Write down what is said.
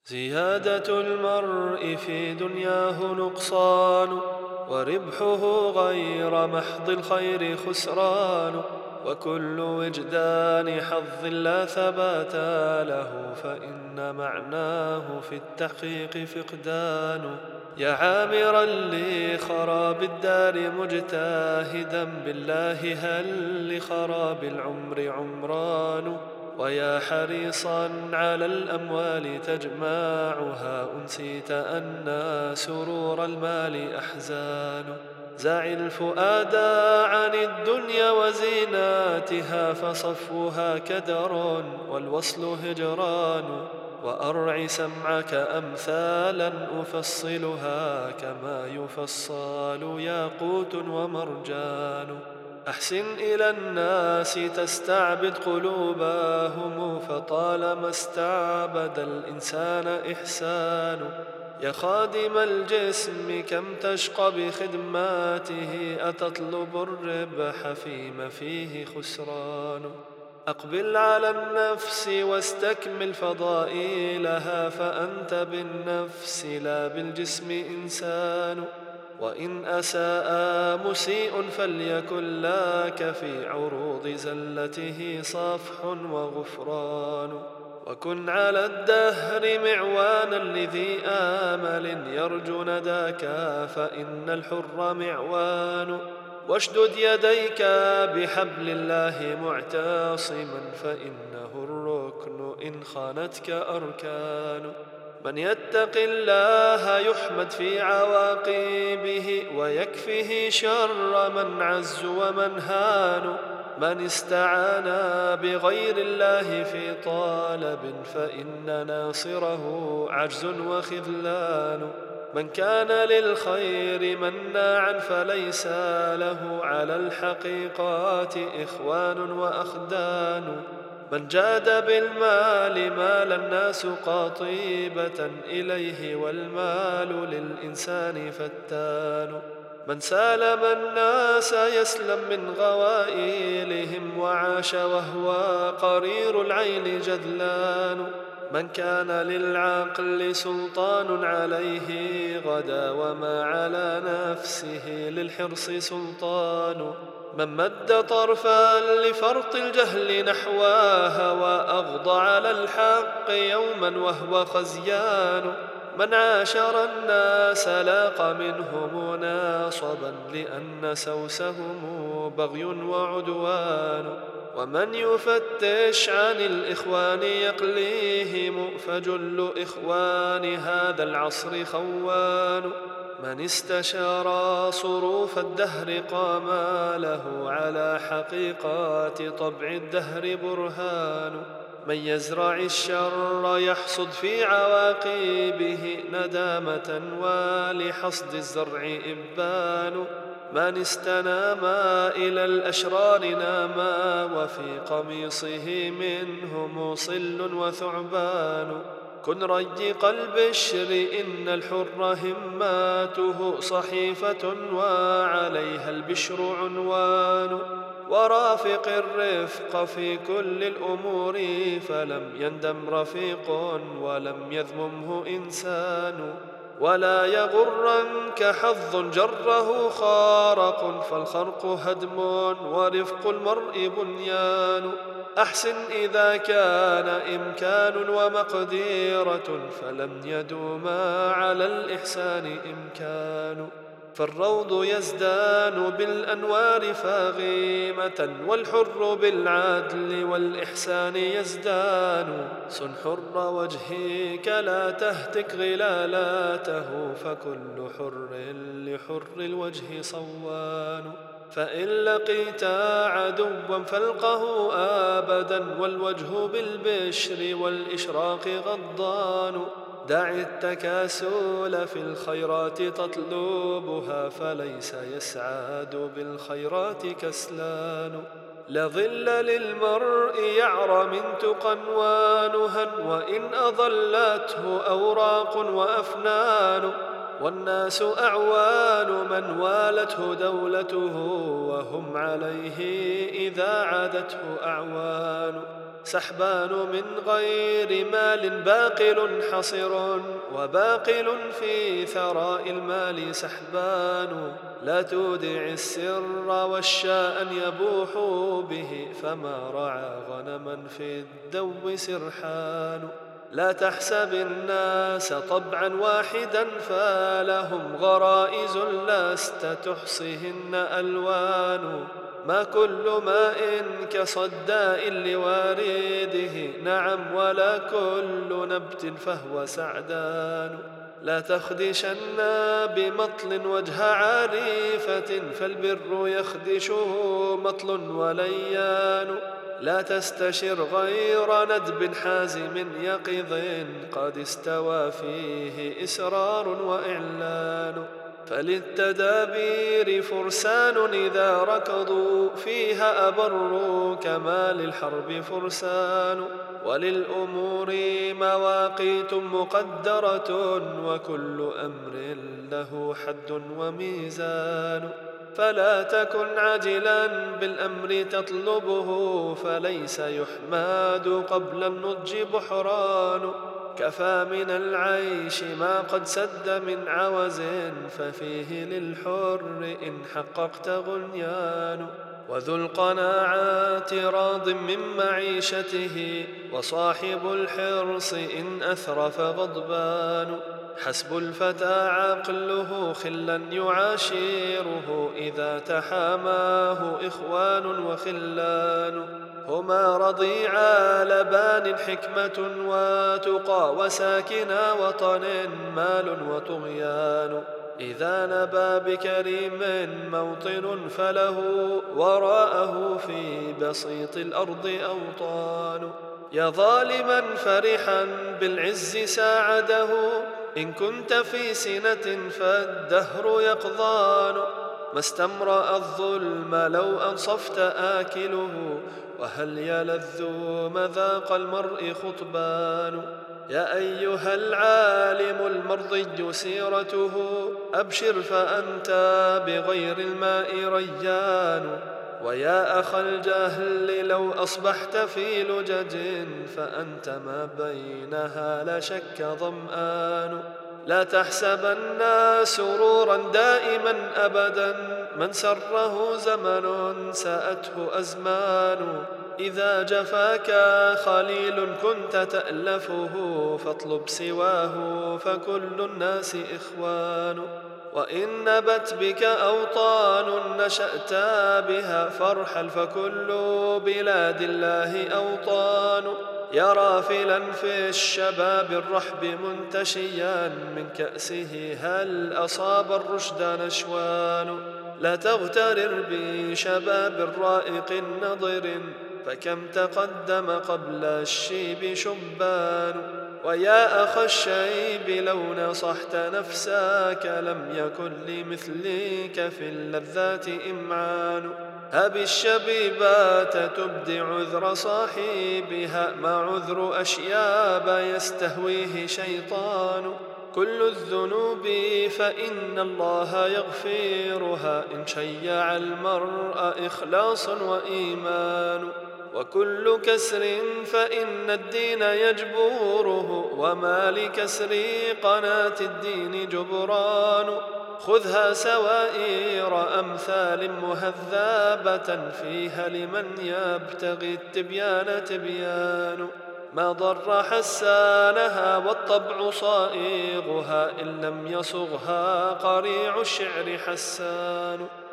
زيادة المرء في دنياه نقصان، وربحه غير محض الخير خسران. وكل وجدان حظ لا ثبات له، فإن معناه في التحقيق فقدان. يا عامرا لخراب الدار مجتاهدا بالله، هل لخراب العمر عمران؟ ويا حريصا على الأموال تجمعها، أنسيت أن سرور المال أحزان. زع الفؤاد عن الدنيا وزيناتها، فصفوها كدر والوصل هجران. وأرع سمعك أمثالا أفصلها، كما يفصل ياقوت ومرجان. أحسن إلى الناس تستعبد قلوبهم، فطالما استعبد الإنسان إحسان. يا خادم الجسم كم تشقى بخدماته، أتطلب الربح فيما فيه خسران. أقبل على النفس واستكمل فضائلها، فأنت بالنفس لا بالجسم إنسان. وإن أساء مسيء فليكن لك في عروض زلته صفح وغفران. وكن على الدهر معوانا لذي آمل يرجو نداك، فإن الحر معوان. واشدد يديك بحبل الله معتصما، فإنه الركن إن خانتك أركان. من يتق الله يحمد في عواقبه، ويكفه شر من عز ومن هان. من استعان بغير الله في طالب، فإن ناصره عجز وخذلان. من كان للخير مناعا، فليس له على الحقيقات إخوان وأخدان. من جاد بالمال مال الناس قاطبة إليه، والمال للإنسان فتان. من سالم الناس يسلم من غوائلهم، وعاش وهو قرير العين جذلان. من كان للعقل سلطان عليه غدا، وما على نفسه للحرص سلطان. من مد طرفا لفرط الجهل نحواها، وأغضى على الحق يوما وهو خزيان. من عاشر الناس لاق منهم ناصبا، لأن سوسهم بغي وعدوان. ومن يفتش عن الإخوان يقليهم، فجل إخوان هذا العصر خوان. من استشار صروف الدهر قام له، على حقيقات طبع الدهر برهان. من يزرع الشر يحصد في عواقبه ندامة، ولحصد الزرع إبان. من استناما إلى الأشرار ناما، وفي قميصه منهم صل وثعبان. كن ريق البشر إن الحر هماته صحيفة، وعليها البشر عنوان. ورافق الرفق في كل الأمور، فلم يندم رفيق ولم يذممه إنسان. ولا يغرنك حظ جره خارق، فالخرق هدم ورفق المرء بنيان. أحسن إذا كان إمكان ومقدرة، فلم يدوما على الإحسان إمكان. فالروض يزدان بالأنوار فاغيمة، والحر بالعدل والإحسان يزدان. صن حر وجهك لا تهتك غلالاته، فكل حر لحر الوجه صوان. فإن لقيت عدوا فالقه أبدا، والوجه بالبشر والإشراق غضان. دع التكاسل في الخيرات تطلبها، فليس يسعد بالخيرات كسلان. لا ظل للمرء يعرى من تقى ونهى، وإن أضلته أوراق وأفنان. والناس أعوان من والته دولته، وهم عليه إذا عادته أعوان. سحبان من غير مال باقل حصر، وباقل في ثراء المال سحبان. لا تودع السر والشاء يبوح به، فما رعى غنما في الدو سرحان. لا تحسب الناس طبعا واحدا، فلهم غرائز لست تحصيهن ألوان. ما كل ماء كصداء لوارده، نعم ولا كل نبت فهو سعدان. لا تخدشن بمطل وجه عريفة، فالبر يخدشه مطل وليان. لا تستشر غير ندب حازم يقظ، قد استوى فيه إسرار وإعلان. فللتدابير فرسان إذا ركضوا فيها أبروا، كما للحرب فرسان. وللأمور مواقيت مقدرة، وكل أمر له حد وميزان. فلا تكن عاجلا بالأمر تطلبه، فليس يحماد قبل النضج بحران. كفى من العيش ما قد سد من عوز، ففيه للحر إن حققت غنيان. وذو القناعات راض من معيشته، وصاحب الحرص إن أثرف غضبان. حسب الفتى عقله خلا يعاشره، إذا تحاماه إخوان وخلان. هما رضيعا لبان حكمة وتقى، وساكنا وطن مال وطغيان. إذا نبى بكريم موطن، فله وراءه في بسيط الأرض أوطان. يا ظالما فرحا بالعز ساعده، إن كنت في سنة فالدهر يقضان. ما استمرأ الظلم لو أنصفت آكله، وهل يلذ مذاق المرء خطبان. يا أيها العالم المرضي سيرته، أبشر فأنت بغير الماء ريان. ويا أخا الجهل لو أصبحت في لجج، فأنت ما بينها لا شك ظمآن. لا تحسبن سرورا دائما أبدا، من سره زمن ساءته أزمان. إذا جفاك خليل كنت تألفه، فاطلب سواه فكل الناس إخوان. وإن نبت بك أوطان نشأت بها، فارحل فكل بلاد الله أوطان. يا رافلا في الشباب الرحب منتشيا، من كأسه هل أصاب الرشد نشوان. لا تغترر بشباب رائق نضر، فكم تقدم قبل الشيب شبان. ويا أخ الشيب لو نصحت نفسك، لم يكن لمثلك في اللذات إمعان. هب الشبيبات تبدي عذر صاحبها، ما عذر أشياب يستهويه شيطان. كل الذنوب فإن الله يغفرها، إن شيع المرء إخلاص وإيمان. وكل كسر فإن الدين يجبره، وما لكسر قناة الدين جبران. خذها سوائر أمثال مهذبة، فيها لمن يبتغي التبيان تبيان. ما ضر حسانها والطبع صائغها، إن لم يصغها قريع الشعر حسان.